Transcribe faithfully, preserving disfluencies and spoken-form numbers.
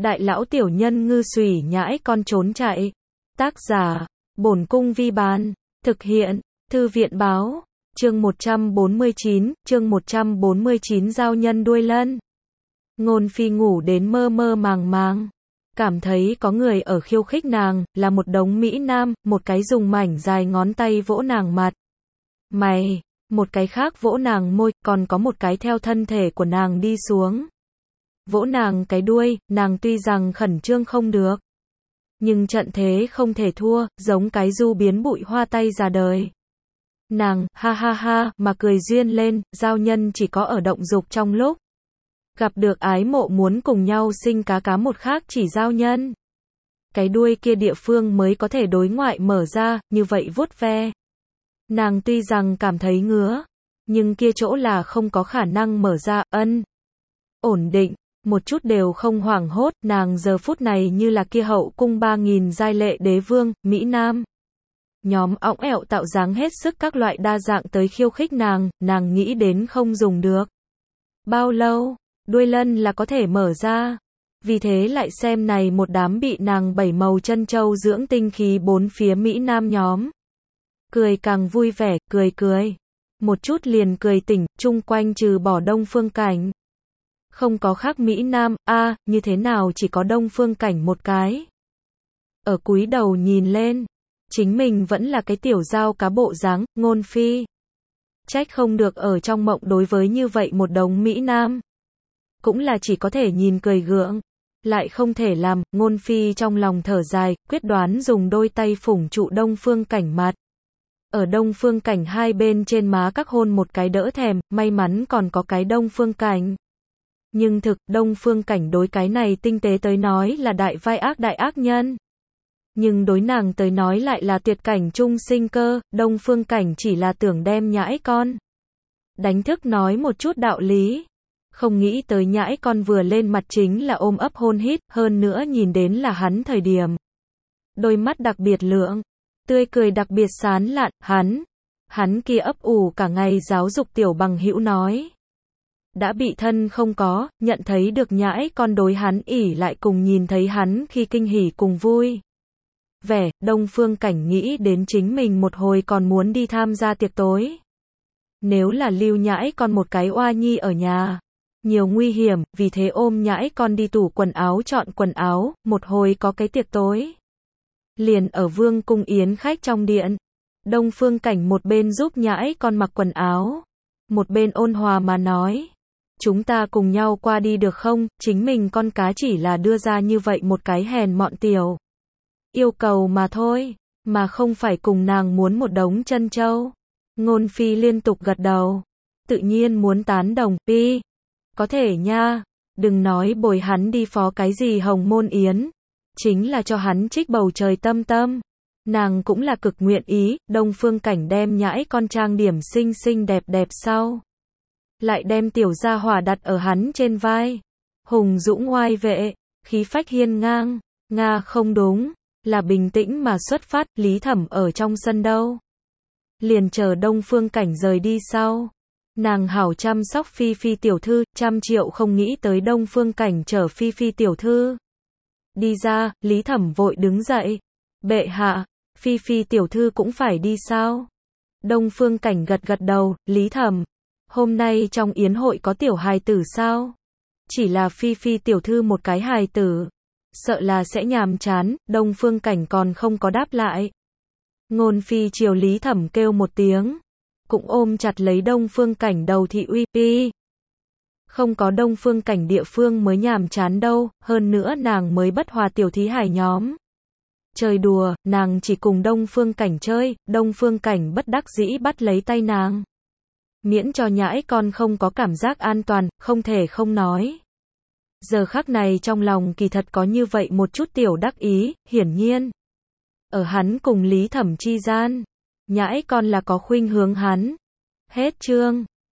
Đại lão tiểu nhân ngư xùy nhãi con trốn chạy. Tác giả, Bổn Cung Vi Bán. Thực hiện, Thư viện Báo. Chương một trăm bốn mươi chín, chương một trăm bốn mươi chín Giao nhân đuôi lân. Ngôn Phi ngủ đến mơ mơ màng màng. Cảm thấy có người ở khiêu khích nàng, là một đống mỹ nam, một cái dùng mảnh dài ngón tay vỗ nàng mặt. Mày, một cái khác vỗ nàng môi, còn có một cái theo thân thể của nàng đi xuống. Vỗ nàng cái đuôi, nàng tuy rằng khẩn trương không được. Nhưng trận thế không thể thua, giống cái du biến bụi hoa tay ra đời. Nàng, ha ha ha, mà cười duyên lên, giao nhân chỉ có ở động dục trong lúc gặp được ái mộ muốn cùng nhau sinh cá cá một khác chỉ giao nhân. Cái đuôi kia địa phương mới có thể đối ngoại mở ra, như vậy vuốt ve. Nàng tuy rằng cảm thấy ngứa, nhưng kia chỗ là không có khả năng mở ra, ân. Ổn định, một chút đều không hoảng hốt, nàng giờ phút này như là kia hậu cung ba nghìn giai lệ đế vương, Mỹ Nam. Nhóm õng ẹo tạo dáng hết sức các loại đa dạng tới khiêu khích nàng, nàng nghĩ đến không dùng được. Bao lâu, đuôi lân là có thể mở ra. Vì thế lại xem này một đám bị nàng bảy màu chân châu dưỡng tinh khí bốn phía Mỹ Nam nhóm. Cười càng vui vẻ, cười cười. Một chút liền cười tỉnh, chung quanh trừ bỏ Đông Phương Cảnh. Không có khác Mỹ Nam, a à, như thế nào chỉ có Đông Phương Cảnh một cái. Ở cúi đầu nhìn lên, chính mình vẫn là cái tiểu dao cá bộ dáng, Ngôn Phi. Trách không được ở trong mộng đối với như vậy một đống Mỹ Nam. Cũng là chỉ có thể nhìn cười gượng, lại không thể làm, Ngôn Phi trong lòng thở dài, quyết đoán dùng đôi tay phủng trụ Đông Phương Cảnh mặt. Ở Đông Phương Cảnh hai bên trên má các hôn một cái đỡ thèm, may mắn còn có cái Đông Phương Cảnh. Nhưng thực, Đông Phương Cảnh đối cái này tinh tế tới nói là đại vai ác đại ác nhân. Nhưng đối nàng tới nói lại là tuyệt cảnh trung sinh cơ, Đông Phương Cảnh chỉ là tưởng đem nhãi con đánh thức nói một chút đạo lý. Không nghĩ tới nhãi con vừa lên mặt chính là ôm ấp hôn hít, hơn nữa nhìn đến là hắn thời điểm. Đôi mắt đặc biệt lượng, tươi cười đặc biệt sán lạn, hắn, hắn kia ấp ủ cả ngày giáo dục tiểu bằng hữu nói. Đã bị thân không có, nhận thấy được nhãi con đối hắn ỉ lại cùng nhìn thấy hắn khi kinh hỉ cùng vui. Vẻ, Đông Phương Cảnh nghĩ đến chính mình một hồi còn muốn đi tham gia tiệc tối. Nếu là lưu nhãi con một cái oa nhi ở nhà, nhiều nguy hiểm, vì thế ôm nhãi con đi tủ quần áo chọn quần áo, một hồi có cái tiệc tối. Liền ở Vương cung yến khách trong điện, Đông Phương Cảnh một bên giúp nhãi con mặc quần áo, một bên ôn hòa mà nói. Chúng ta cùng nhau qua đi được không, chính mình con cá chỉ là đưa ra như vậy một cái hèn mọn tiểu yêu cầu mà thôi, mà không phải cùng nàng muốn một đống chân châu. Ngôn Phi liên tục gật đầu, tự nhiên muốn tán đồng, Phi, có thể nha, đừng nói bồi hắn đi phó cái gì hồng môn yến, chính là cho hắn trích bầu trời tâm tâm. Nàng cũng là cực nguyện ý, Đông Phương Cảnh đem nhãi con trang điểm xinh xinh đẹp đẹp sau. Lại đem tiểu gia hỏa đặt ở hắn trên vai. Hùng dũng oai vệ, khí phách hiên ngang, Nga không đúng, là bình tĩnh mà xuất phát, Lý Thẩm ở trong sân đâu. Liền chờ Đông Phương Cảnh rời đi sau. Nàng hảo chăm sóc Phi Phi tiểu thư, trăm triệu không nghĩ tới Đông Phương Cảnh chở Phi Phi tiểu thư. Đi ra, Lý Thẩm vội đứng dậy. Bệ hạ, Phi Phi tiểu thư cũng phải đi sao? Đông Phương Cảnh gật gật đầu, Lý Thẩm. Hôm nay trong yến hội có tiểu hài tử sao? Chỉ là Phi Phi tiểu thư một cái hài tử. Sợ là sẽ nhàm chán, Đông Phương Cảnh còn không có đáp lại. Ngôn Phi chiều Lý Thẩm kêu một tiếng. Cũng ôm chặt lấy Đông Phương Cảnh đầu thị uy, Phi. Không có Đông Phương Cảnh địa phương mới nhàm chán đâu, hơn nữa nàng mới bất hòa tiểu thí hài nhóm. Chơi đùa, nàng chỉ cùng Đông Phương Cảnh chơi, Đông Phương Cảnh bất đắc dĩ bắt lấy tay nàng. Miễn cho nhãi con không có cảm giác an toàn, không thể không nói. Giờ khắc này trong lòng kỳ thật có như vậy một chút tiểu đắc ý, hiển nhiên. Ở hắn cùng Lý Thẩm chi gian, nhãi con là có khuynh hướng hắn. Hết chương.